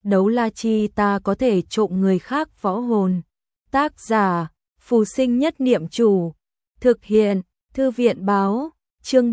đấu la chi ta có thể trộm người khác võ hồn. Tác giả, Phù Sinh Nhất Niệm Chủ. Thực hiện, Thư viện báo, chương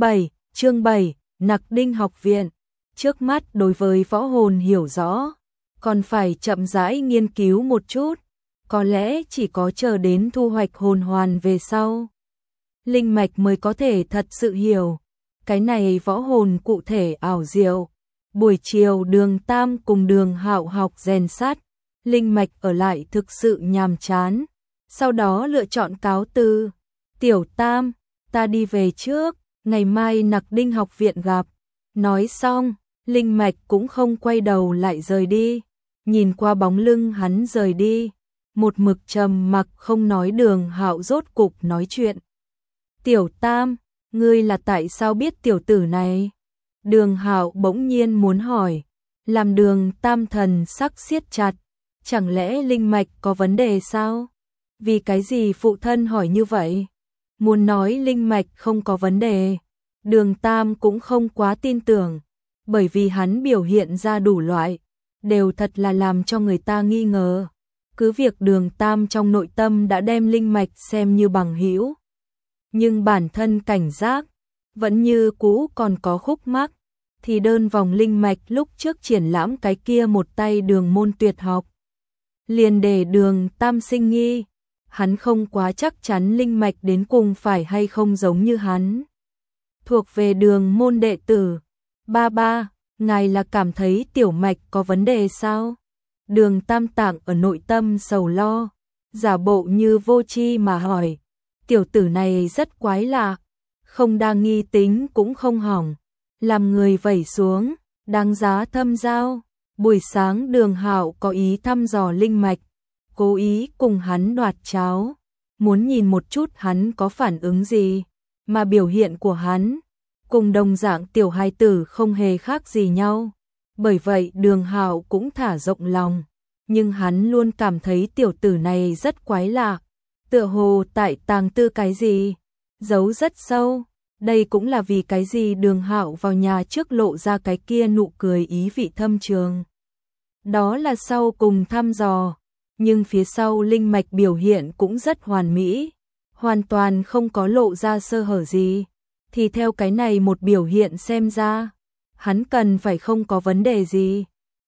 7, Nặc Đinh học viện. Trước mắt đối với võ hồn hiểu rõ, còn phải chậm rãi nghiên cứu một chút, có lẽ chỉ có chờ đến thu hoạch hồn hoàn về sau. Linh mạch mới có thể thật sự hiểu, cái này võ hồn cụ thể ảo diệu. Buổi chiều Đường Tam cùng Đường Hạo học rèn sắt, Linh mạch ở lại thực sự nhàm chán, sau đó lựa chọn cáo từ. Tiểu Tam, ta đi về trước, ngày mai Nặc Đinh học viện gặp. Nói xong, Linh mạch cũng không quay đầu lại rời đi, nhìn qua bóng lưng hắn rời đi, một mực trầm mặc không nói. Đường Hạo rốt cục nói chuyện. Tiểu Tam, ngươi là tại sao biết tiểu tử này? Đường Hạo bỗng nhiên muốn hỏi, làm Đường Tam thần sắc siết chặt, chẳng lẽ linh mạch có vấn đề sao? Vì cái gì phụ thân hỏi như vậy? Muốn nói linh mạch không có vấn đề, Đường Tam cũng không quá tin tưởng, bởi vì hắn biểu hiện ra đủ loại, đều thật là làm cho người ta nghi ngờ. Cứ việc Đường Tam trong nội tâm đã đem linh mạch xem như bằng hữu, nhưng bản thân cảnh giác vẫn như cũ còn có khúc mắc, thì đơn vòng linh mạch lúc trước triển lãm cái kia một tay đường môn tuyệt học, liền để Đường Tam sinh nghi, hắn không quá chắc chắn linh mạch đến cùng phải hay không giống như hắn. Thuộc về đường môn đệ tử. Ba, ngài là cảm thấy tiểu mạch có vấn đề sao? Đường Tam Tạng ở nội tâm sầu lo, giả bộ như vô tri mà hỏi. Tiểu tử này rất quái lạ, không đa nghi tính cũng không hỏng, làm người vẩy xuống, đáng giá thâm giao. Buổi sáng Đường Hạo có ý thăm dò linh mạch, cố ý cùng hắn đoạt cháo, muốn nhìn một chút hắn có phản ứng gì, mà biểu hiện của hắn cùng đồng dạng tiểu hài tử không hề khác gì nhau. Bởi vậy Đường Hạo cũng thả rộng lòng, nhưng hắn luôn cảm thấy tiểu tử này rất quái lạ, tựa hồ tại tàng tư cái gì, giấu rất sâu. Đây cũng là vì cái gì Đường Hạo vào nhà trước lộ ra cái kia nụ cười ý vị thâm trường. Đó là sau cùng thăm dò, nhưng phía sau linh mạch biểu hiện cũng rất hoàn mỹ, hoàn toàn không có lộ ra sơ hở gì. Thì theo cái này một biểu hiện xem ra, hắn cần phải không có vấn đề gì.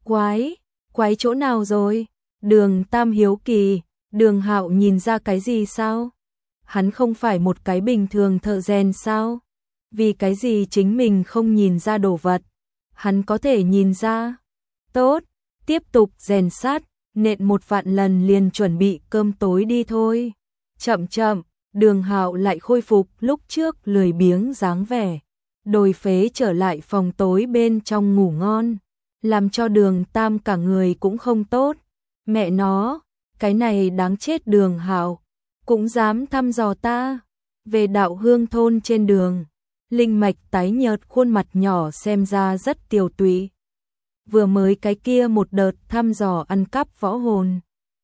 Quái chỗ nào rồi? Đường Tam hiếu kỳ. Đường Hạo nhìn ra cái gì sao? Hắn không phải một cái bình thường thợ rèn sao? Vì cái gì chính mình không nhìn ra đồ vật, hắn có thể nhìn ra? Tốt, tiếp tục rèn sắt, nện một vạn lần liền chuẩn bị cơm tối đi thôi. Chậm, Đường Hạo lại khôi phục lúc trước lười biếng dáng vẻ, đồi phế trở lại phòng tối bên trong ngủ ngon, làm cho Đường Tam cả người cũng không tốt. Mẹ nó, cái này đáng chết. Đường Hạo cũng dám thăm dò ta. Về Đạo Hương thôn trên đường, linh mạch tái nhợt, khuôn mặt nhỏ xem ra rất tiều tụy. Vừa mới cái kia một đợt thăm dò ăn cắp võ hồn,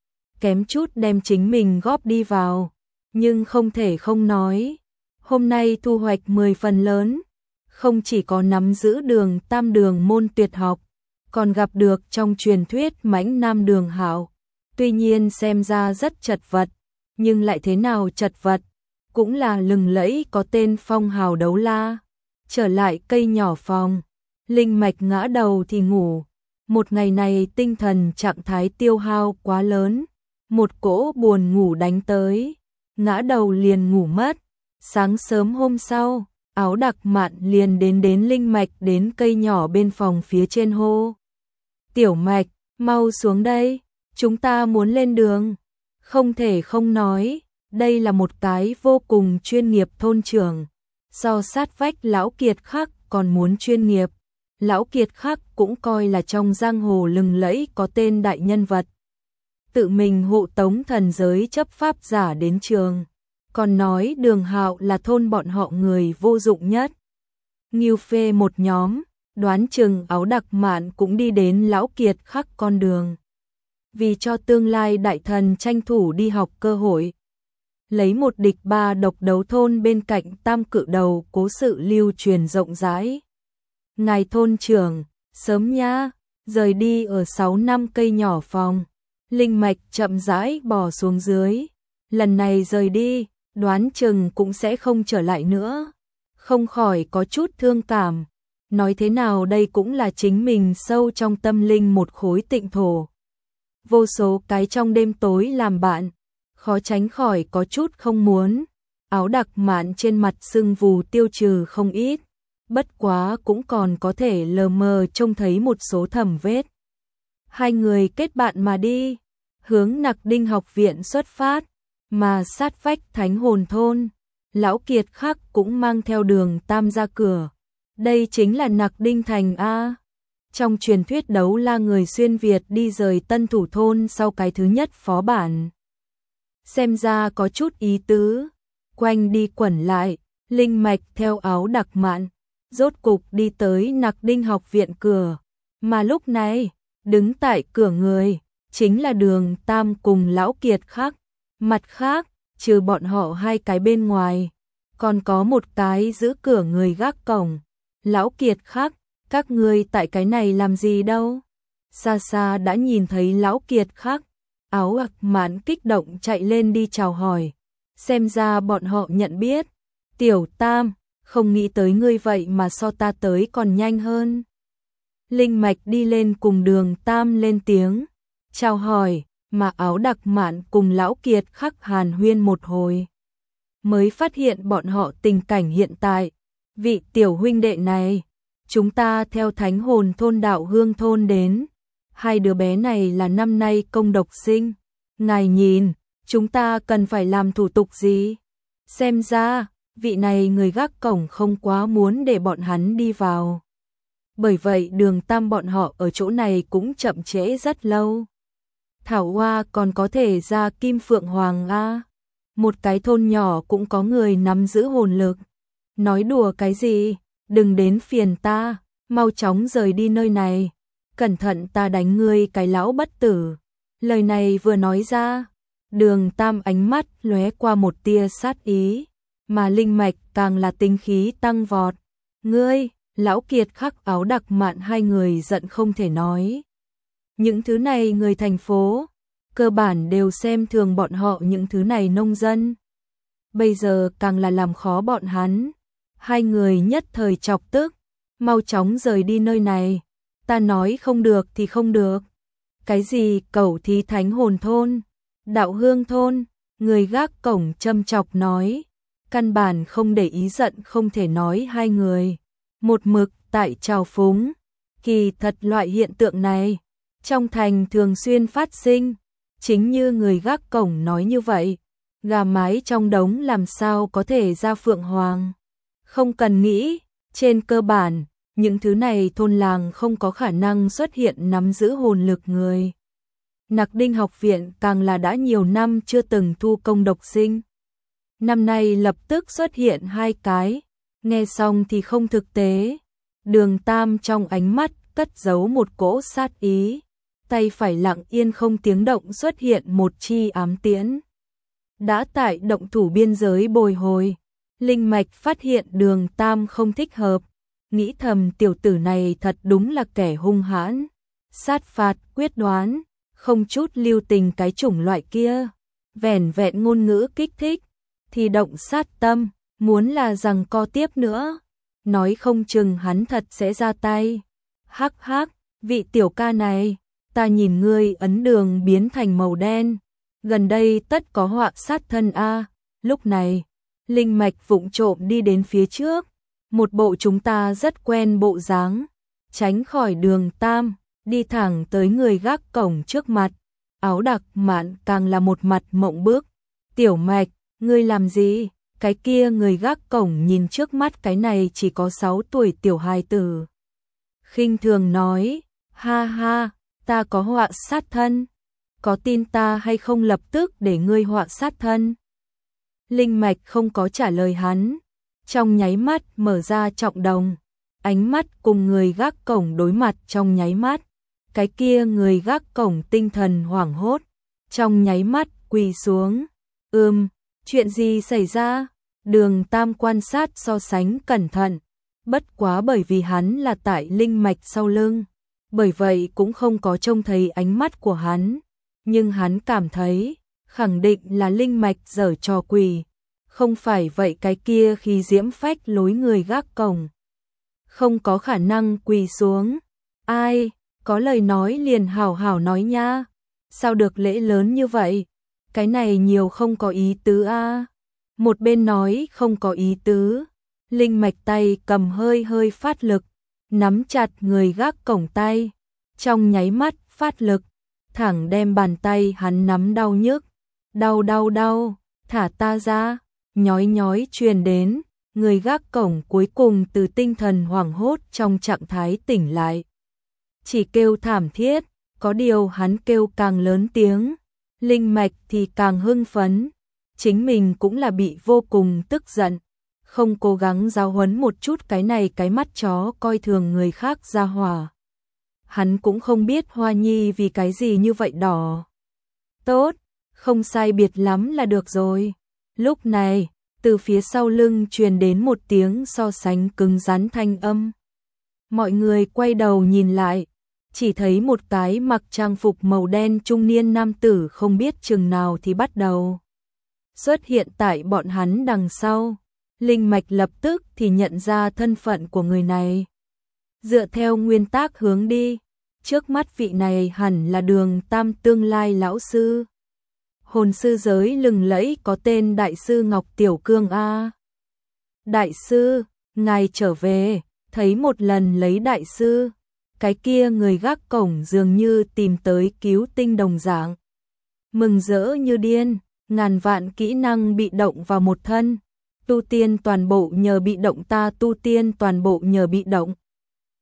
kém chút đem chính mình góp đi vào, nhưng không thể không nói, hôm nay thu hoạch 10 phần lớn, không chỉ có nắm giữ Đường Tam đường môn tuyệt học, còn gặp được trong truyền thuyết mãnh nam Đường Hạo. Tuy nhiên xem ra rất chật vật, nhưng lại thế nào chật vật, cũng là lừng lẫy có tên phong hào đấu la. Trở lại cây nhỏ phòng, linh mạch ngã đầu thì ngủ. Một ngày này tinh thần trạng thái tiêu hao quá lớn, một cỗ buồn ngủ đánh tới, ngã đầu liền ngủ mất. Sáng sớm hôm sau, Áo Đặc Mạn liền đến linh mạch đến cây nhỏ bên phòng phía trên hô. Tiểu Mạch, mau xuống đây, chúng ta muốn lên đường. Không thể không nói, đây là một cái vô cùng chuyên nghiệp thôn trưởng, so sát vách Lão Kiệt Khắc còn muốn chuyên nghiệp. Lão Kiệt Khắc cũng coi là trong giang hồ lừng lẫy có tên đại nhân vật, tự mình hộ tống thần giới chấp pháp giả đến trường, còn nói Đường Hạo là thôn bọn họ người vô dụng nhất. Nghiêu phê một nhóm, đoán chừng Áo Đặc Mạn cũng đi đến Lão Kiệt Khắc con đường, vì cho tương lai đại thần tranh thủ đi học cơ hội. Lấy một địch ba độc đấu thôn bên cạnh Tam Cự Đầu cố sự lưu truyền rộng rãi. Ngài thôn trưởng, sớm nha, rời đi ở 6 năm cây nhỏ phòng. Linh mạch chậm rãi bò xuống dưới. Lần này rời đi, đoán chừng cũng sẽ không trở lại nữa. Không khỏi có chút thương cảm. Nói thế nào đây cũng là chính mình sâu trong tâm linh một khối tịnh thổ. Vô số cái trong đêm tối làm bạn, khó tránh khỏi có chút không muốn. Áo đặc mạn trên mặt sưng vù tiêu trừ không ít, bất quá cũng còn có thể lờ mờ trông thấy một số thẩm vết. Hai người kết bạn mà đi, hướng Nặc Đinh học viện xuất phát, mà sát vách Thánh Hồn thôn, Lão Kiệt Khắc cũng mang theo Đường Tam ra cửa. Đây chính là Nặc Đinh thành a. Trong truyền thuyết đấu la người xuyên Việt đi rời Tân Thủ thôn sau cái thứ nhất phó bản. Xem ra có chút ý tứ, quanh đi quẩn lại, linh mạch theo áo đặc mạn, rốt cục đi tới Nặc Đinh học viện cửa, mà lúc này, đứng tại cửa người, chính là Đường Tam cùng Lão Kiệt Khắc, mặt khác, trừ bọn họ hai cái bên ngoài, còn có một cái giữ cửa người gác cổng. Lão Kiệt Khắc, các ngươi tại cái này làm gì đâu? Xa xa đã nhìn thấy Lão Kiệt Khắc, áo đặc mạn kích động chạy lên đi chào hỏi. Xem ra bọn họ nhận biết. Tiểu Tam, không nghĩ tới ngươi vậy mà so ta tới còn nhanh hơn. Linh mạch đi lên cùng Đường Tam lên tiếng, chào hỏi, mà áo đặc mạn cùng Lão Kiệt Khắc hàn huyên một hồi. Mới phát hiện bọn họ tình cảnh hiện tại. Vị tiểu huynh đệ này, chúng ta theo Thánh Hồn thôn Đạo Hương thôn đến. Hai đứa bé này là năm nay công độc sinh. Ngài nhìn, chúng ta cần phải làm thủ tục gì? Xem ra, vị này người gác cổng không quá muốn để bọn hắn đi vào. Bởi vậy Đường Tam bọn họ ở chỗ này cũng chậm trễ rất lâu. Thảo Hoa còn có thể ra Kim Phượng Hoàng a. Một cái thôn nhỏ cũng có người nắm giữ hồn lực. Nói đùa cái gì, đừng đến phiền ta, mau chóng rời đi nơi này. Cẩn thận ta đánh ngươi cái lão bất tử. Lời này vừa nói ra, Đường Tam ánh mắt lóe qua một tia sát ý, mà linh mạch càng là tinh khí tăng vọt. Ngươi, Lão Kiệt Khắc áo đặc mạn hai người giận không thể nói. Những thứ này người thành phố, cơ bản đều xem thường bọn họ những thứ này nông dân. Bây giờ càng là làm khó bọn hắn. Hai người nhất thời chọc tức, mau chóng rời đi nơi này. Ta nói không được thì không được. Cái gì cẩu thí Thánh Hồn thôn, Đạo Hương thôn, người gác cổng châm chọc nói. Căn bản không để ý giận không thể nói hai người. Một mực tại trào phúng. Kỳ thật loại hiện tượng này, trong thành thường xuyên phát sinh. Chính như người gác cổng nói như vậy, gà mái trong đống làm sao có thể ra phượng hoàng. Không cần nghĩ, trên cơ bản, những thứ này thôn làng không có khả năng xuất hiện nắm giữ hồn lực người. Nặc Đinh học viện càng là đã nhiều năm chưa từng thu công độc sinh. Năm nay lập tức xuất hiện hai cái, nghe xong thì không thực tế. Đường Tam trong ánh mắt cất giấu một cỗ sát ý, tay phải lặng yên không tiếng động xuất hiện một chi ám tiễn. Đã tại động thủ biên giới bồi hồi, linh mạch phát hiện Đường Tam không thích hợp, nghĩ thầm tiểu tử này thật đúng là kẻ hung hãn, sát phạt quyết đoán, không chút lưu tình cái chủng loại kia. Vẻn vẹn ngôn ngữ kích thích, thì động sát tâm, muốn là rằng co tiếp nữa, nói không chừng hắn thật sẽ ra tay. Hắc hắc, vị tiểu ca này, ta nhìn ngươi ấn đường biến thành màu đen, gần đây tất có họa sát thân a. Lúc này, linh mạch vụng trộm đi đến phía trước, một bộ chúng ta rất quen bộ dáng, tránh khỏi Đường Tam, đi thẳng tới người gác cổng trước mặt. Áo đặc mạn càng là một mặt mộng bức. Tiểu mạch, ngươi làm gì? Cái kia người gác cổng nhìn trước mắt cái này chỉ có 6 tuổi tiểu hài tử. Khinh thường nói, ha ha, ta có họa sát thân. Có tin ta hay không lập tức để ngươi họa sát thân? Linh mạch không có trả lời hắn. Trong nháy mắt mở ra trọng đồng. Ánh mắt cùng người gác cổng đối mặt trong nháy mắt. Cái kia người gác cổng tinh thần hoảng hốt. Trong nháy mắt quỳ xuống. Chuyện gì xảy ra? Đường Tam quan sát so sánh cẩn thận. Bất quá bởi vì hắn là tại linh mạch sau lưng, bởi vậy cũng không có trông thấy ánh mắt của hắn, nhưng hắn cảm thấy khẳng định là linh mạch giở trò quỷ, không phải vậy cái kia khi diễm phách lối người gác cổng không có khả năng quỳ xuống. Ai, có lời nói liền hảo hảo nói nha. Sao được lễ lớn như vậy? Cái này nhiều không có ý tứ a. Một bên nói không có ý tứ, linh mạch tay cầm hơi hơi phát lực, nắm chặt người gác cổng tay, trong nháy mắt phát lực, thẳng đem bàn tay hắn nắm đau nhức. Đau đau đau, thả ta ra, nhói nhói truyền đến, người gác cổng cuối cùng từ tinh thần hoảng hốt trong trạng thái tỉnh lại. Chỉ kêu thảm thiết, có điều hắn kêu càng lớn tiếng, linh mạch thì càng hưng phấn, chính mình cũng là bị vô cùng tức giận, không cố gắng giáo huấn một chút cái này cái mắt chó coi thường người khác ra hỏa. Hắn cũng không biết Hoa Nhi vì cái gì như vậy đỏ. Tốt, không sai biệt lắm là được rồi. Lúc này, từ phía sau lưng truyền đến một tiếng so sánh cứng rắn thanh âm. Mọi người quay đầu nhìn lại, chỉ thấy một cái mặc trang phục màu đen trung niên nam tử không biết chừng nào thì bắt đầu xuất hiện tại bọn hắn đằng sau. Linh mạch lập tức thì nhận ra thân phận của người này. Dựa theo nguyên tắc hướng đi, trước mắt vị này hẳn là Đường Tam tương lai lão sư. Hồn sư giới lừng lẫy có tên Đại sư Ngọc Tiểu Cương a. Đại sư, ngài trở về, thấy một lần lấy đại sư, cái kia người gác cổng dường như tìm tới cứu tinh đồng dạng. Mừng rỡ như điên, ngàn vạn kỹ năng bị động vào một thân, tu tiên toàn bộ nhờ bị động ta tu tiên toàn bộ nhờ bị động,